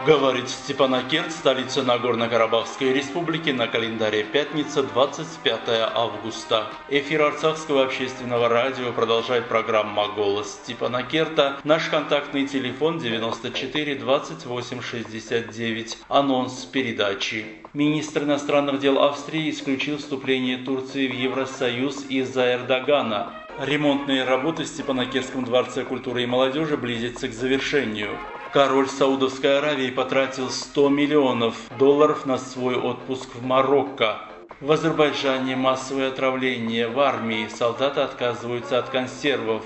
Говорит Степанакерт, столица Нагорно-Карабахской республики, на календаре пятница, 25 августа. Эфир Арцахского общественного радио продолжает программа «Голос Степанакерта». Наш контактный телефон 94 28 69. Анонс передачи. Министр иностранных дел Австрии исключил вступление Турции в Евросоюз из-за Эрдогана. Ремонтные работы в Степанакертском дворце культуры и молодежи близятся к завершению. Король Саудовской Аравии потратил $100 миллионов на свой отпуск в Марокко. В Азербайджане массовое отравление в армии. Солдаты отказываются от консервов.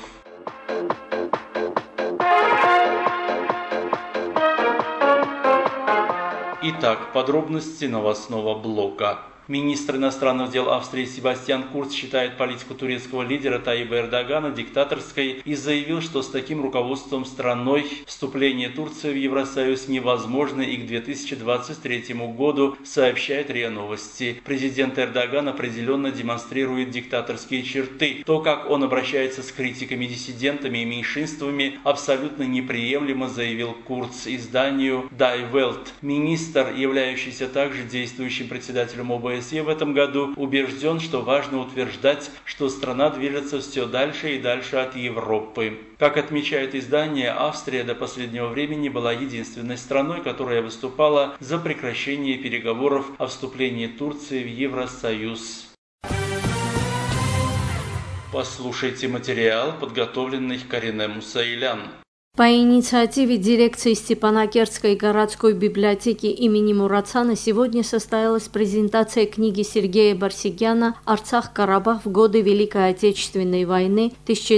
Итак, подробности новостного блока. Министр иностранных дел Австрии Себастьян Курц считает политику турецкого лидера Таyyипа Эрдогана диктаторской и заявил, что с таким руководством страной вступление Турции в Евросоюз невозможно и к 2023 году, сообщает РИА Новости. Президент Эрдоган определенно демонстрирует диктаторские черты. То, как он обращается с критиками, диссидентами и меньшинствами, абсолютно неприемлемо, заявил Курц изданию Die Welt. Министр, являющийся также действующим председателем ОБСЕ в этом году, убежден, что важно утверждать, что страна движется все дальше и дальше от Европы. Как отмечает издание, Австрия до последнего времени была единственной страной, которая выступала за прекращение переговоров о вступлении Турции в Евросоюз. Послушайте материал, подготовленный Карине Мусаилян. По инициативе дирекции Степанакертской городской библиотеки имени Мурацана сегодня состоялась презентация книги Сергея Барсигяна «Арцах-Карабах в годы Великой Отечественной войны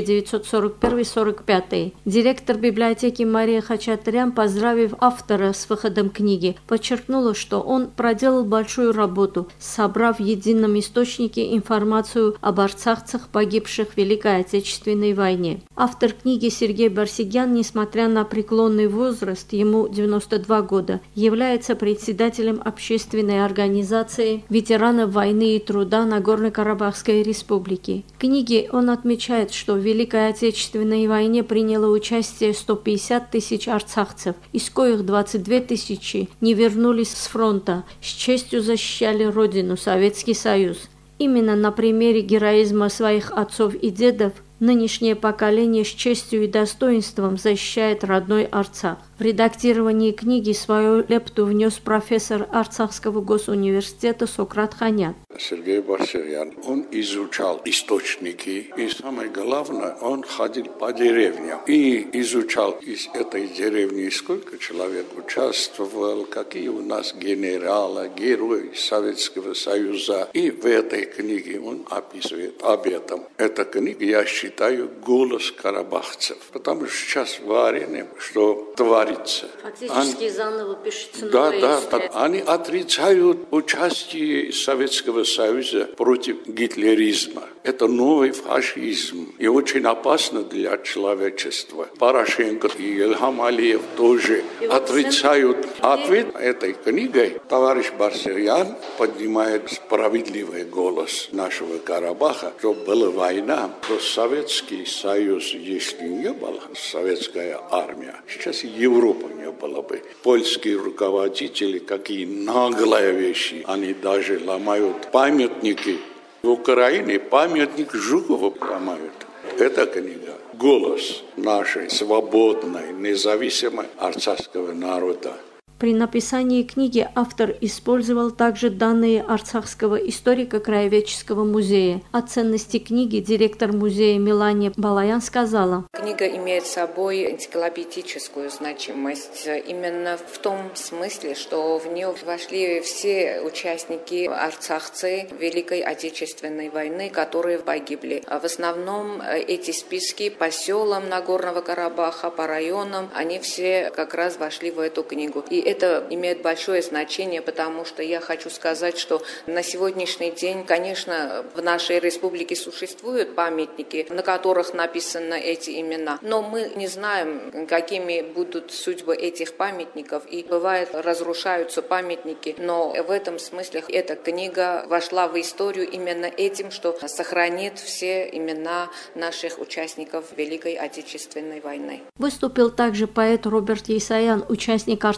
1941-45». Директор библиотеки Мария Хачатрян, поздравив автора с выходом книги, подчеркнула, что он проделал большую работу, собрав в едином источнике информацию об арцахцах, погибших в Великой Отечественной войне. Автор книги Сергей Барсигян, несмотря на преклонный возраст, ему 92 года, является председателем общественной организации ветеранов войны и труда Нагорно-Карабахской республики. В книге он отмечает, что в Великой Отечественной войне приняло участие 150 тысяч арцахцев, из коих 22 тысячи не вернулись с фронта, с честью защищали родину, Советский Союз. Именно на примере героизма своих отцов и дедов нынешнее поколение с честью и достоинством защищает родной Арцах. В редактировании книги свою лепту внес профессор Арцахского госуниверситета Сократ Ханян. Сергей Барсигян, он изучал источники, и самое главное, он ходил по деревням и изучал из этой деревни, сколько человек участвовал, какие у нас генералы, герои Советского Союза. И в этой книге он описывает об этом. Эта книга, я считаю, голос карабахцев, потому что сейчас варено, что творится. Фактически заново пишется новая история. Они отрицают участие Советского Союза против гитлеризма. Это новый фашизм и очень опасно для человечества. Порошенко и Ильхам Алиев тоже отрицают. Ответ этой книгой товарищ Барсигян поднимает справедливый голос нашего Карабаха, что была война, то Советский Союз, если не было, советская армия, сейчас Европа не было бы. Польские руководители, какие наглые вещи, они даже ломают памятники. В Украине памятник Жукову ломают. Эта книга – голос нашей свободной, независимой арцахского народа. При написании книги автор использовал также данные Арцахского историко-краеведческого музея. О ценности книги директор музея Милане Балаян сказала: Книга имеет собой энциклопедическую значимость именно в том смысле, что в нее вошли все участники арцахцы Великой Отечественной войны, которые погибли. В основном эти списки по селам Нагорного Карабаха, по районам, они все как раз вошли в эту книгу. И это имеет большое значение, потому что я хочу сказать, что на сегодняшний день, конечно, в нашей республике существуют памятники, на которых написаны эти имена, но мы не знаем, какими будут судьбы этих памятников, и бывает разрушаются памятники, но в этом смысле эта книга вошла в историю именно этим, что сохранит все имена наших участников Великой Отечественной войны. Выступил также поэт Роберт Есаян, участник Арцахской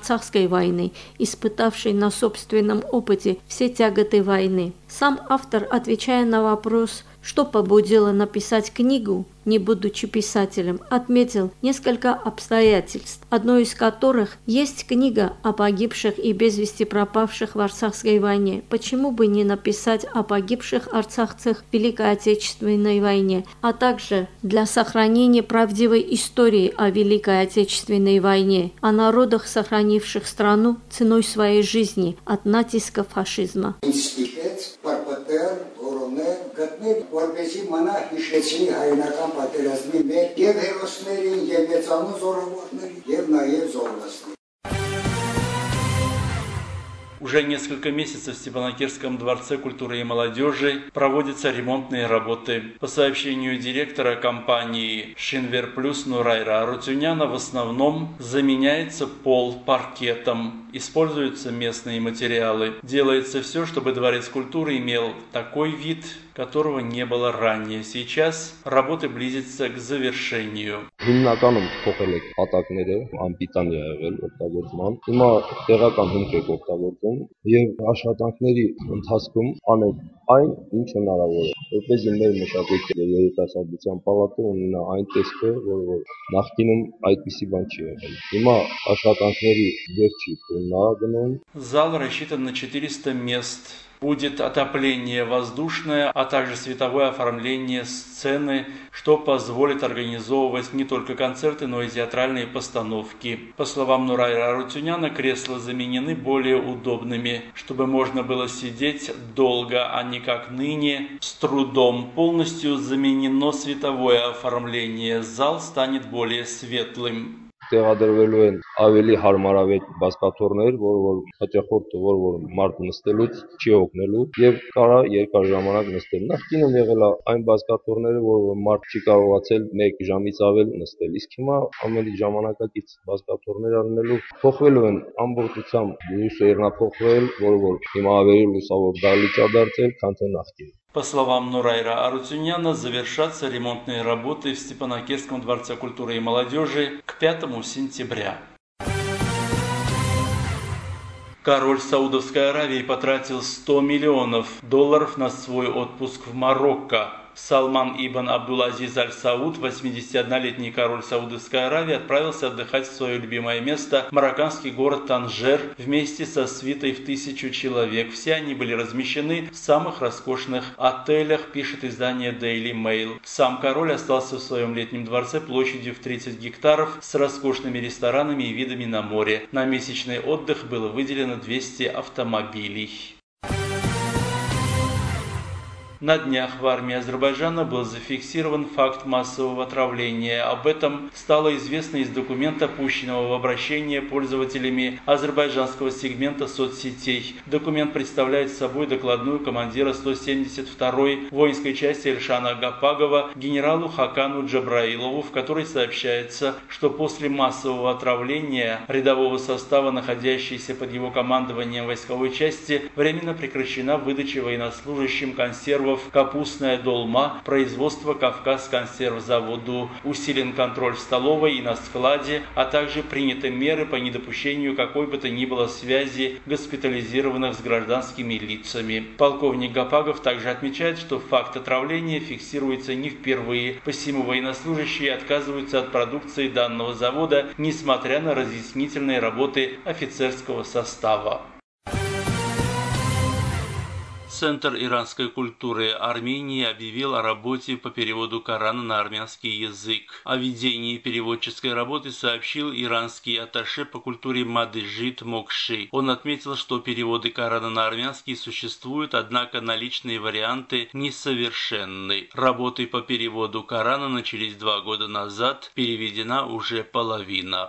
армянской войны, испытавшей на собственном опыте все тяготы войны. Сам автор, отвечая на вопрос, что побудило написать книгу, не будучи писателем, отметил несколько обстоятельств, одно из которых есть книга о погибших и без вести пропавших в Арцахской войне. Почему бы не написать о погибших арцахцах в Великой Отечественной войне, а также для сохранения правдивой истории о Великой Отечественной войне, о народах, сохранивших страну ценой своей жизни от натиска фашизма. Որպեսզի մնա հիշեցնի հայնական պատերազմի մեր եւ հերոսներին, եւ մեծանուն զորավարներին, եւ նաեւ զորվացներին. Уже несколько месяцев в Степанакерском дворце культуры и молодежи проводятся ремонтные работы. По сообщению директора компании «Шинвер Плюс» Нурайра Арутюняна, в основном заменяется пол паркетом, используются местные материалы. Делается все, чтобы дворец культуры имел такой вид, которого не было ранее. Сейчас работы близятся к завершению. Հիմնականում փոխել եք հատակները, անպիտան է եղել օգտագործման։ Հիմա տեղական հիմք եք օգտագործում եւ աշխատանքների ընթացքում անեք այն, ինչ հնարավոր է, որպեսզի մեր մշակույթի եւ երիտասարդության պալատը ունենա այն տեսքը, որ նախկինում այդպիսի բան չի եղել։ Հիմա աշխատանքների վերջի փուլն է գնում։ Зал рассчитан на 400 мест. Будет отопление воздушное, а также световое оформление сцены, что позволит организовывать не только концерты, но и театральные постановки. По словам Нурайра Арутюняна, кресла заменены более удобными, чтобы можно было сидеть долго, а не как ныне, с трудом. Полностью заменено световое оформление. Зал станет более светлым. Տեղադրվելու են ավելի հարմարավետ բազկաթոռներ, որ հաճախորդը որ մարդ նստելուց չի օգնելու եւ կարա երկար ժամանակ նստել։ Նախկինում եղել է այն բազկաթոռները, որ մարդ չի կարողացել 1 ժամից ավել նստել։ Իսկ հիմա ավելի ժամանակակից բազկաթոռներ առնելու փոխվելու են ամբողջությամբ լույսը երնափոխվել, որ հիմա ավելի լուսավոր դալիճ է դարձել, քան թե նախկին։ По словам Нурайра Арутюняна, завершатся ремонтные работы в Степанакерском дворце культуры и молодежи к 5 сентября. Король Саудовской Аравии потратил $100 миллионов на свой отпуск в Марокко. Салман ибн Абдул-Азиз аль-Сауд, 81-летний король Саудовской Аравии, отправился отдыхать в свое любимое место, марокканский город Танжер, вместе со свитой в 1000 человек. Все они были размещены в самых роскошных отелях, пишет издание Daily Mail. Сам король остался в своем летнем дворце площадью в 30 гектаров с роскошными ресторанами и видами на море. На месячный отдых было выделено 200 автомобилей. На днях в армии Азербайджана был зафиксирован факт массового отравления. Об этом стало известно из документа, пущенного в обращение пользователями азербайджанского сегмента соцсетей. Документ представляет собой докладную командира 172-й воинской части Эльшана Гапагова генералу Хакану Джабраилову, в которой сообщается, что после массового отравления рядового состава, находящейся под его командованием войсковой части, временно прекращена выдача военнослужащим консервов «Капустная долма», производство «Кавказконсервзаводу», усилен контроль в столовой и на складе, а также приняты меры по недопущению какой бы то ни было связи госпитализированных с гражданскими лицами. Полковник Гапагов также отмечает, что факт отравления фиксируется не впервые, посему военнослужащие отказываются от продукции данного завода, несмотря на разъяснительные работы офицерского состава. Центр иранской культуры Армении объявил о работе по переводу Корана на армянский язык. О ведении переводческой работы сообщил иранский атташе по культуре Мадыжит Мокши. Он отметил, что переводы Корана на армянский существуют, однако наличные варианты несовершенны. Работы по переводу Корана начались 2 года назад, переведена уже половина.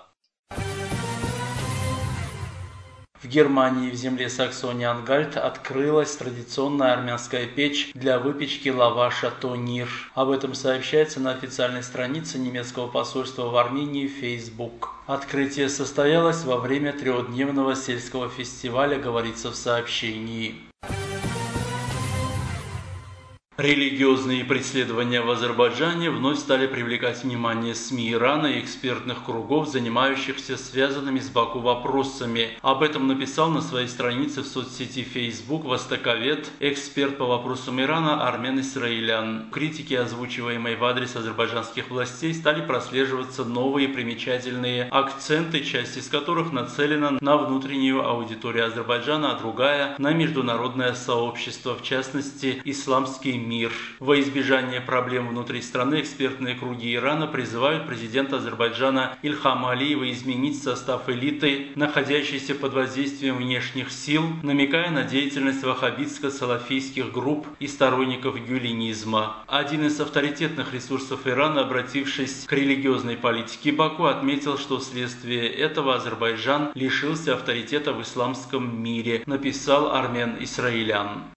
В Германии, в земле Саксония-Ангальт, открылась традиционная армянская печь для выпечки лаваша тонир. Об этом сообщается на официальной странице немецкого посольства в Армении в Facebook. Открытие состоялось во время 3-дневного сельского фестиваля, говорится в сообщении. Религиозные преследования в Азербайджане вновь стали привлекать внимание СМИ Ирана и экспертных кругов, занимающихся связанными с Баку вопросами. Об этом написал на своей странице в соцсети Facebook востоковед, эксперт по вопросам Ирана Армен Исраилян. Критики, озвучиваемые в адрес азербайджанских властей, стали прослеживаться новые примечательные акценты, часть из которых нацелена на внутреннюю аудиторию Азербайджана, а другая на международное сообщество, в частности, исламский мир. Во избежание проблем внутри страны экспертные круги Ирана призывают президента Азербайджана Ильхама Алиева изменить состав элиты, находящейся под воздействием внешних сил, намекая на деятельность ваххабитско-салафийских групп и сторонников гюленизма. Один из авторитетных ресурсов Ирана, обратившись к религиозной политике Баку, отметил, что вследствие этого Азербайджан лишился авторитета в исламском мире, написал Армен Исраилян.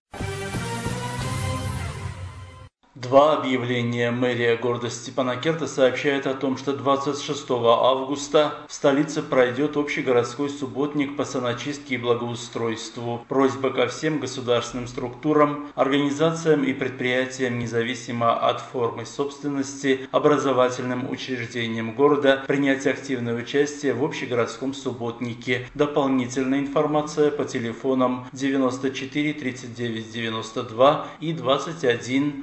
Два объявления. Мэрия города Степанакерта сообщает о том, что 26 августа в столице пройдет общегородской субботник по саночистке и благоустройству. Просьба ко всем государственным структурам, организациям и предприятиям, независимо от формы собственности, образовательным учреждениям города, принять активное участие в общегородском субботнике. Дополнительная информация по телефонам 94 39 92 и 21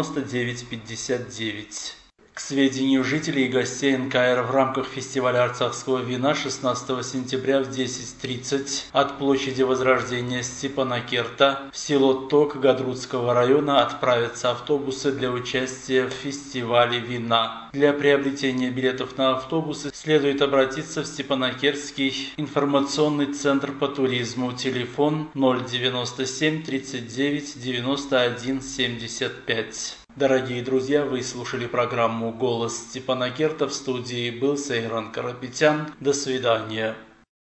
9959. К сведению жителей и гостей НКР, в рамках фестиваля арцахского вина 16 сентября в 10:30 от площади Возрождения Степанакерта в село Ток Гадрутского района отправятся автобусы для участия в фестивале вина. Для приобретения билетов на автобусы следует обратиться в Степанакертский информационный центр по туризму. Телефон 097 39 91 75. Дорогие друзья, вы слушали программу «Голос Степанакерта». В студии был Сейран Карапетян. До свидания.